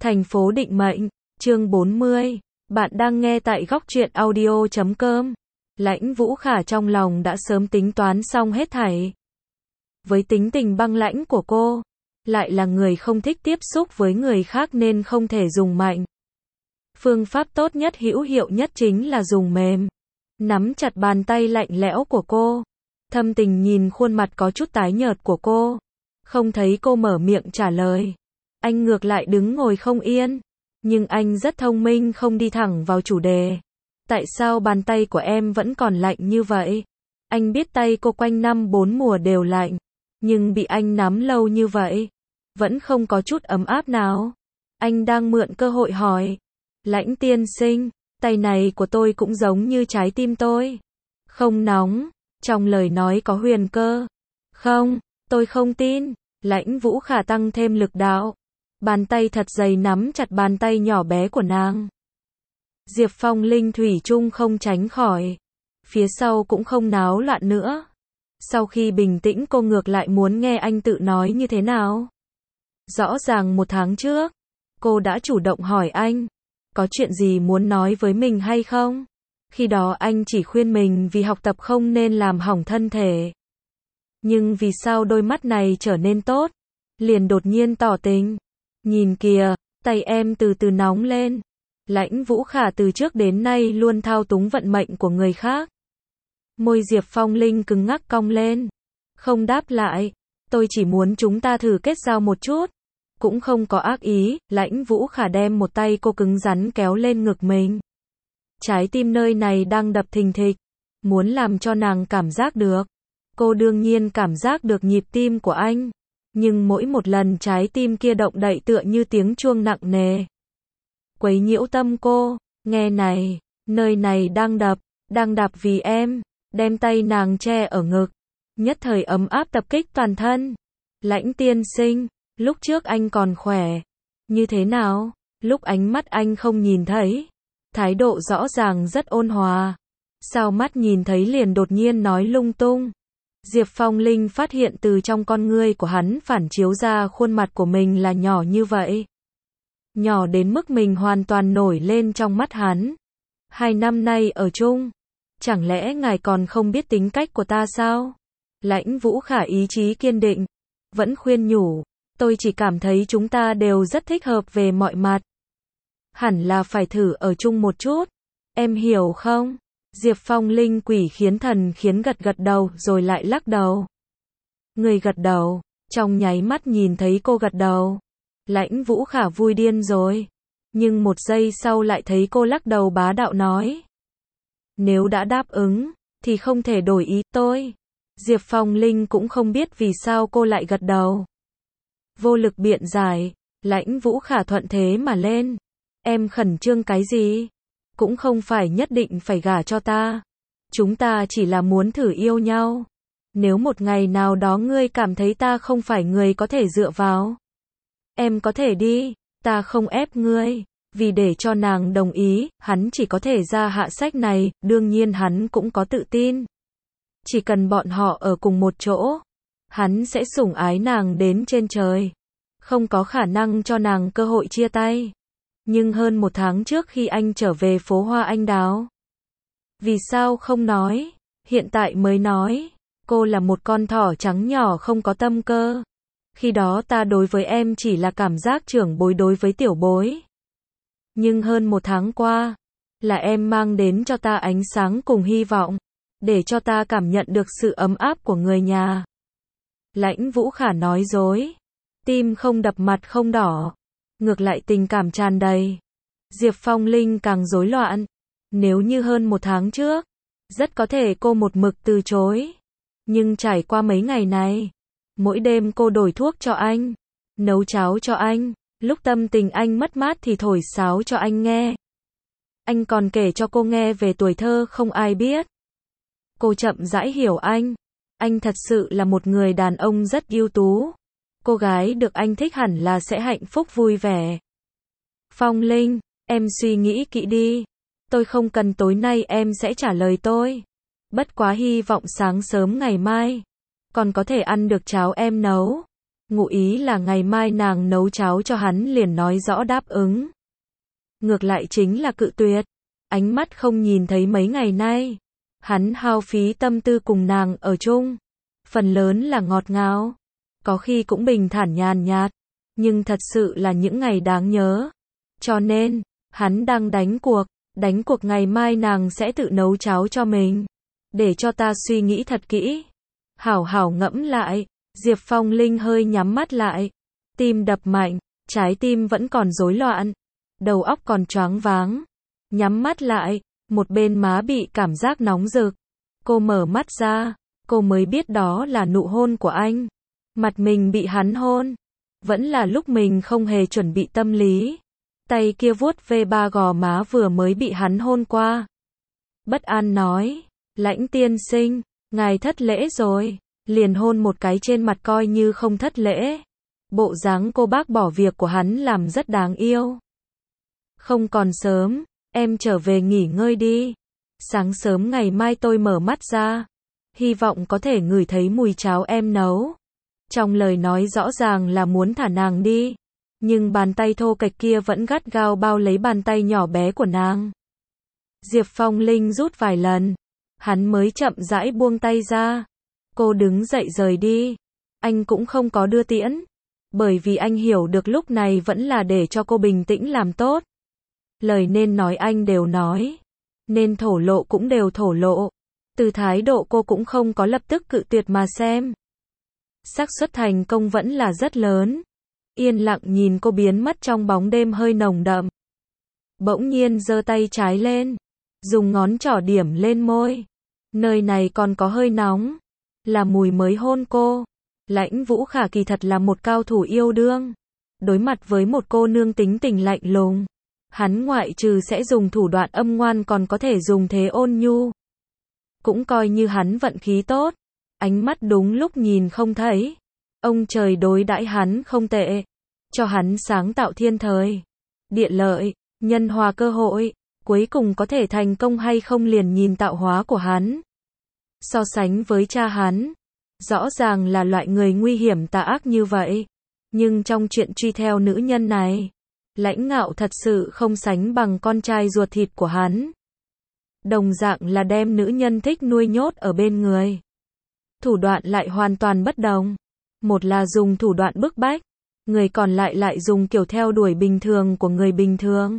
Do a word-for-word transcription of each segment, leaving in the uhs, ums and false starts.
Thành phố định mệnh, chương bốn mươi. Bạn đang nghe tại góc truyện audio chấm com. Lãnh Vũ Khả trong lòng đã sớm tính toán xong hết thảy. Với tính tình băng lãnh của cô, lại là người không thích tiếp xúc với người khác nên không thể dùng mạnh. Phương pháp tốt nhất, hữu hiệu nhất chính là dùng mềm. Nắm chặt bàn tay lạnh lẽo của cô. Thâm tình nhìn khuôn mặt có chút tái nhợt của cô. Không thấy cô mở miệng trả lời. Anh ngược lại đứng ngồi không yên. Nhưng anh rất thông minh, không đi thẳng vào chủ đề. Tại sao bàn tay của em vẫn còn lạnh như vậy? Anh biết tay cô quanh năm bốn mùa đều lạnh. Nhưng bị anh nắm lâu như vậy, vẫn không có chút ấm áp nào. Anh đang mượn cơ hội hỏi. Lãnh tiên sinh, tay này của tôi cũng giống như trái tim tôi. Không nóng. Trong lời nói có huyền cơ. Không, tôi không tin. Lãnh Vũ Khả tăng thêm lực đạo. Bàn tay thật dày nắm chặt bàn tay nhỏ bé của nàng. Diệp Phong Linh thủy chung không tránh khỏi. Phía sau cũng không náo loạn nữa. Sau khi bình tĩnh, cô ngược lại muốn nghe anh tự nói như thế nào. Rõ ràng một tháng trước, cô đã chủ động hỏi anh, có chuyện gì muốn nói với mình hay không? Khi đó anh chỉ khuyên mình vì học tập không nên làm hỏng thân thể. Nhưng vì sao đôi mắt này trở nên tốt, liền đột nhiên tỏ tình. Nhìn kìa, tay em từ từ nóng lên. Lãnh Vũ Khả từ trước đến nay luôn thao túng vận mệnh của người khác. Môi Diệp Phong Linh cứng ngắc cong lên. Không đáp lại. Tôi chỉ muốn chúng ta thử kết giao một chút. Cũng không có ác ý. Lãnh Vũ Khả đem một tay cô cứng rắn kéo lên ngực mình. Trái tim nơi này đang đập thình thịch. Muốn làm cho nàng cảm giác được. Cô đương nhiên cảm giác được nhịp tim của anh. Nhưng mỗi một lần trái tim kia động đậy tựa như tiếng chuông nặng nề. Quấy nhiễu tâm cô. Nghe này, nơi này đang đập, đang đập vì em. Đem tay nàng che ở ngực. Nhất thời ấm áp tập kích toàn thân. Lãnh tiên sinh, lúc trước anh còn khỏe. Như thế nào? Lúc ánh mắt anh không nhìn thấy. Thái độ rõ ràng rất ôn hòa. Sao mắt nhìn thấy liền đột nhiên nói lung tung. Diệp Phong Linh phát hiện từ trong con ngươi của hắn phản chiếu ra khuôn mặt của mình là nhỏ như vậy. Nhỏ đến mức mình hoàn toàn nổi lên trong mắt hắn. Hai năm nay ở chung, chẳng lẽ ngài còn không biết tính cách của ta sao? Lãnh Vũ Khả ý chí kiên định, vẫn khuyên nhủ, tôi chỉ cảm thấy chúng ta đều rất thích hợp về mọi mặt. Hẳn là phải thử ở chung một chút, em hiểu không? Diệp Phong Linh quỷ khiến thần khiến gật gật đầu rồi lại lắc đầu. Người gật đầu, trong nháy mắt nhìn thấy cô gật đầu. Lãnh Vũ Khả vui điên rồi. Nhưng một giây sau lại thấy cô lắc đầu bá đạo nói. Nếu đã đáp ứng, thì không thể đổi ý tôi. Diệp Phong Linh cũng không biết vì sao cô lại gật đầu. Vô lực biện giải, Lãnh Vũ Khả thuận thế mà lên. Em khẩn trương cái gì? Cũng không phải nhất định phải gả cho ta. Chúng ta chỉ là muốn thử yêu nhau. Nếu một ngày nào đó ngươi cảm thấy ta không phải người có thể dựa vào, em có thể đi, ta không ép ngươi. Vì để cho nàng đồng ý, hắn chỉ có thể ra hạ sách này, đương nhiên hắn cũng có tự tin. Chỉ cần bọn họ ở cùng một chỗ, hắn sẽ sủng ái nàng đến trên trời. Không có khả năng cho nàng cơ hội chia tay. Nhưng hơn một tháng trước khi anh trở về phố Hoa Anh Đào, vì sao không nói, hiện tại mới nói, cô là một con thỏ trắng nhỏ không có tâm cơ. Khi đó ta đối với em chỉ là cảm giác trưởng bối đối với tiểu bối. Nhưng hơn một tháng qua, là em mang đến cho ta ánh sáng cùng hy vọng, để cho ta cảm nhận được sự ấm áp của người nhà. Lãnh Vũ Khả nói dối, tim không đập mặt không đỏ, ngược lại tình cảm tràn đầy. Diệp Phong Linh càng rối loạn. Nếu như hơn một tháng trước, rất có thể cô một mực từ chối. Nhưng trải qua mấy ngày này, mỗi đêm cô đổi thuốc cho anh, nấu cháo cho anh, lúc tâm tình anh mất mát thì thổi sáo cho anh nghe. Anh còn kể cho cô nghe về tuổi thơ không ai biết. Cô chậm rãi hiểu anh. Anh thật sự là một người đàn ông rất ưu tú. Cô gái được anh thích hẳn là sẽ hạnh phúc vui vẻ. Phong Linh, em suy nghĩ kỹ đi. Tôi không cần tối nay em sẽ trả lời tôi. Bất quá hy vọng sáng sớm ngày mai còn có thể ăn được cháo em nấu. ngụ ý là ngày mai nàng nấu cháo cho hắn liền nói rõ đáp ứng. Ngược lại chính là cự tuyệt. Ánh mắt không nhìn thấy mấy ngày nay. Hắn hao phí tâm tư cùng nàng ở chung. Phần lớn là ngọt ngào. Có khi cũng bình thản nhàn nhạt. Nhưng thật sự là những ngày đáng nhớ. Cho nên, hắn đang đánh cuộc. Đánh cuộc ngày mai nàng sẽ tự nấu cháo cho mình. Để cho ta suy nghĩ thật kỹ. Hảo hảo ngẫm lại. Diệp Phong Linh hơi nhắm mắt lại. Tim đập mạnh. Trái tim vẫn còn rối loạn. Đầu óc còn choáng váng. Nhắm mắt lại. Một bên má bị cảm giác nóng rực. Cô mở mắt ra. Cô mới biết đó là nụ hôn của anh. Mặt mình bị hắn hôn. Vẫn là lúc mình không hề chuẩn bị tâm lý. Tay kia vuốt ve ba gò má vừa mới bị hắn hôn qua. Bất an nói. Lãnh tiên sinh, ngài thất lễ rồi. Liền hôn một cái trên mặt coi như không thất lễ. Bộ dáng cô bác bỏ việc của hắn làm rất đáng yêu. Không còn sớm, em trở về nghỉ ngơi đi. Sáng sớm ngày mai tôi mở mắt ra. Hy vọng có thể ngửi thấy mùi cháo em nấu. Trong lời nói rõ ràng là muốn thả nàng đi. Nhưng bàn tay thô kệch kia vẫn gắt gao bao lấy bàn tay nhỏ bé của nàng. Diệp Phong Linh rút vài lần. Hắn mới chậm rãi buông tay ra. Cô đứng dậy rời đi. Anh cũng không có đưa tiễn. Bởi vì anh hiểu được lúc này vẫn là để cho cô bình tĩnh làm tốt. Lời nên nói anh đều nói. Nên thổ lộ cũng đều thổ lộ. Từ thái độ cô cũng không có lập tức cự tuyệt mà xem. Xác suất thành công vẫn là rất lớn. Yên lặng nhìn cô biến mất trong bóng đêm hơi nồng đậm. Bỗng nhiên giơ tay trái lên. Dùng ngón trỏ điểm lên môi. Nơi này còn có hơi nóng. Là mùi mới hôn cô. Lãnh Vũ Khả kỳ thật là một cao thủ yêu đương. Đối mặt với một cô nương tính tình lạnh lùng. Hắn ngoại trừ sẽ dùng thủ đoạn âm ngoan còn có thể dùng thế ôn nhu. Cũng coi như hắn vận khí tốt. Ánh mắt đúng lúc nhìn không thấy. Ông trời đối đãi hắn không tệ. Cho hắn sáng tạo thiên thời. Địa lợi, nhân hòa cơ hội. Cuối cùng có thể thành công hay không liền nhìn tạo hóa của hắn. So sánh với cha hắn. Rõ ràng là loại người nguy hiểm tà ác như vậy. Nhưng trong chuyện truy theo nữ nhân này. Lãnh Ngạo thật sự không sánh bằng con trai ruột thịt của hắn. Đồng dạng là đem nữ nhân thích nuôi nhốt ở bên người. Thủ đoạn lại hoàn toàn bất đồng. Một là dùng thủ đoạn bức bách. Người còn lại lại dùng kiểu theo đuổi bình thường của người bình thường.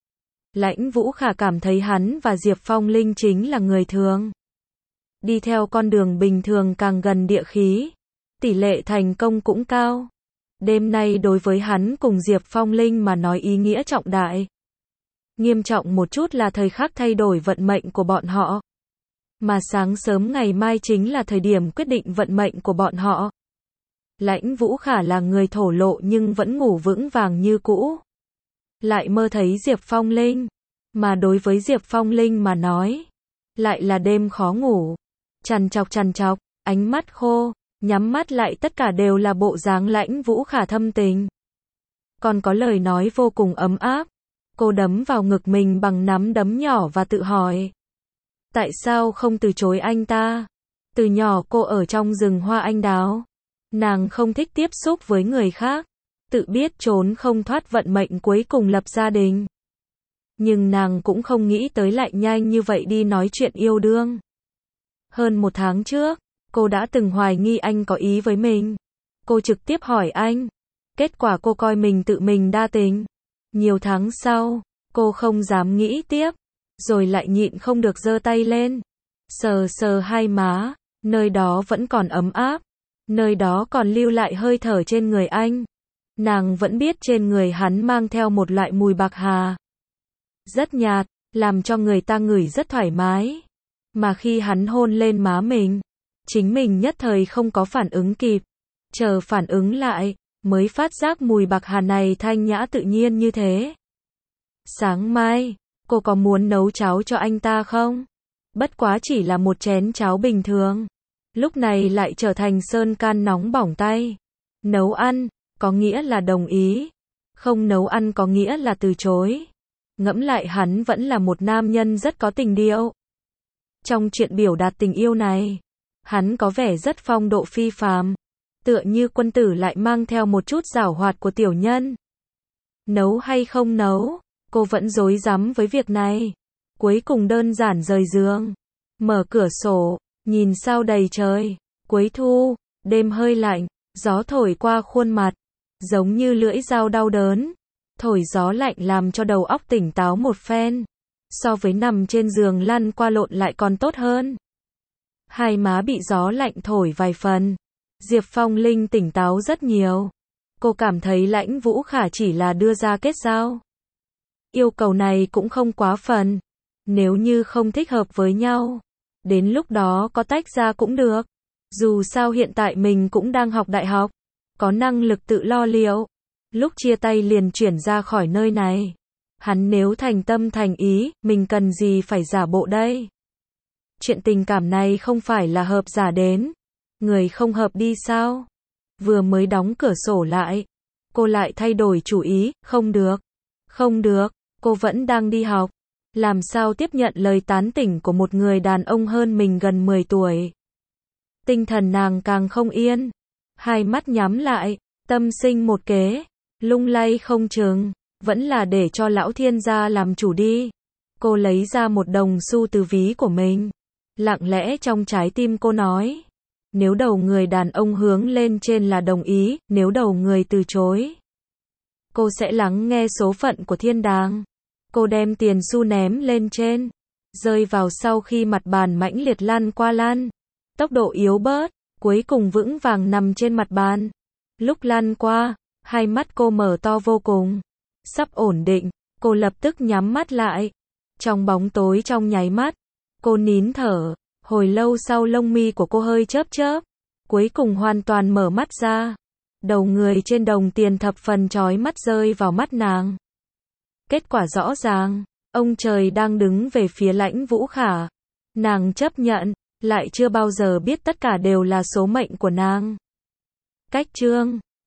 Lãnh Vũ Khả cảm thấy hắn và Diệp Phong Linh chính là người thường. Đi theo con đường bình thường càng gần địa khí. Tỷ lệ thành công cũng cao. Đêm nay đối với hắn cùng Diệp Phong Linh mà nói ý nghĩa trọng đại. Nghiêm trọng một chút là thời khắc thay đổi vận mệnh của bọn họ. Mà sáng sớm ngày mai chính là thời điểm quyết định vận mệnh của bọn họ. Lãnh Vũ Khả là người thổ lộ nhưng vẫn ngủ vững vàng như cũ. Lại mơ thấy Diệp Phong Linh. Mà đối với Diệp Phong Linh mà nói. Lại là đêm khó ngủ. Chằn chọc chằn chọc, ánh mắt khô. Nhắm mắt lại tất cả đều là bộ dáng Lãnh Vũ Khả thâm tình. Còn có lời nói vô cùng ấm áp. Cô đấm vào ngực mình bằng nắm đấm nhỏ và tự hỏi. Tại sao không từ chối anh ta? Từ nhỏ cô ở trong rừng hoa anh đào. Nàng không thích tiếp xúc với người khác. Tự biết trốn không thoát vận mệnh cuối cùng lập gia đình. Nhưng nàng cũng không nghĩ tới lại nhanh như vậy đi nói chuyện yêu đương. Hơn một tháng trước, cô đã từng hoài nghi anh có ý với mình. Cô trực tiếp hỏi anh. Kết quả cô coi mình tự mình đa tình. Nhiều tháng sau, cô không dám nghĩ tiếp. Rồi lại nhịn không được giơ tay lên. Sờ sờ hai má. Nơi đó vẫn còn ấm áp. Nơi đó còn lưu lại hơi thở trên người anh. Nàng vẫn biết trên người hắn mang theo một loại mùi bạc hà. Rất nhạt, làm cho người ta ngửi rất thoải mái. Mà khi hắn hôn lên má mình, chính mình nhất thời không có phản ứng kịp. Chờ phản ứng lại, mới phát giác mùi bạc hà này thanh nhã tự nhiên như thế. Sáng mai, cô có muốn nấu cháo cho anh ta không? Bất quá chỉ là một chén cháo bình thường. Lúc này lại trở thành sơn can nóng bỏng tay. Nấu ăn, có nghĩa là đồng ý. Không nấu ăn có nghĩa là từ chối. Ngẫm lại hắn vẫn là một nam nhân rất có tình điệu. Trong chuyện biểu đạt tình yêu này, hắn có vẻ rất phong độ phi phàm. Tựa như quân tử lại mang theo một chút giảo hoạt của tiểu nhân. Nấu hay không nấu, cô vẫn rối rắm với việc này. Cuối cùng đơn giản rời giường, mở cửa sổ, nhìn sao đầy trời. Cuối thu, đêm hơi lạnh, gió thổi qua khuôn mặt, giống như lưỡi dao đau đớn. Thổi gió lạnh làm cho đầu óc tỉnh táo một phen. So với nằm trên giường lăn qua lộn lại còn tốt hơn. Hai má bị gió lạnh thổi vài phần. Diệp Phong Linh tỉnh táo rất nhiều. Cô cảm thấy Lãnh Vũ Khả chỉ là đưa ra kết giao. Yêu cầu này cũng không quá phần. Nếu như không thích hợp với nhau, đến lúc đó có tách ra cũng được. Dù sao hiện tại mình cũng đang học đại học, có năng lực tự lo liệu. Lúc chia tay liền chuyển ra khỏi nơi này. Hắn nếu thành tâm thành ý, mình cần gì phải giả bộ đây? Chuyện tình cảm này không phải là hợp giả đến. Người không hợp đi sao? Vừa mới đóng cửa sổ lại, cô lại thay đổi chủ ý, không được. Không được, cô vẫn đang đi học. Làm sao tiếp nhận lời tán tỉnh của một người đàn ông hơn mình gần mười tuổi? Tinh thần nàng càng không yên. Hai mắt nhắm lại, tâm sinh một kế. Lung lay không chừng, vẫn là để cho lão thiên gia làm chủ đi. Cô lấy ra một đồng xu từ ví của mình. Lặng lẽ trong trái tim cô nói. Nếu đầu người đàn ông hướng lên trên là đồng ý, nếu đầu người từ chối, cô sẽ lắng nghe số phận của thiên đàng. Cô đem tiền xu ném lên trên, rơi vào sau khi mặt bàn mãnh liệt lăn qua lăn. Tốc độ yếu bớt, cuối cùng vững vàng nằm trên mặt bàn. Lúc lăn qua, hai mắt cô mở to vô cùng. Sắp ổn định, cô lập tức nhắm mắt lại. Trong bóng tối trong nháy mắt, cô nín thở. Hồi lâu sau lông mi của cô hơi chớp chớp. Cuối cùng hoàn toàn mở mắt ra. Đầu người trên đồng tiền thập phần chói mắt rơi vào mắt nàng. Kết quả rõ ràng, ông trời đang đứng về phía Lãnh Vũ Khả. Nàng chấp nhận, lại chưa bao giờ biết tất cả đều là số mệnh của nàng. Cách chương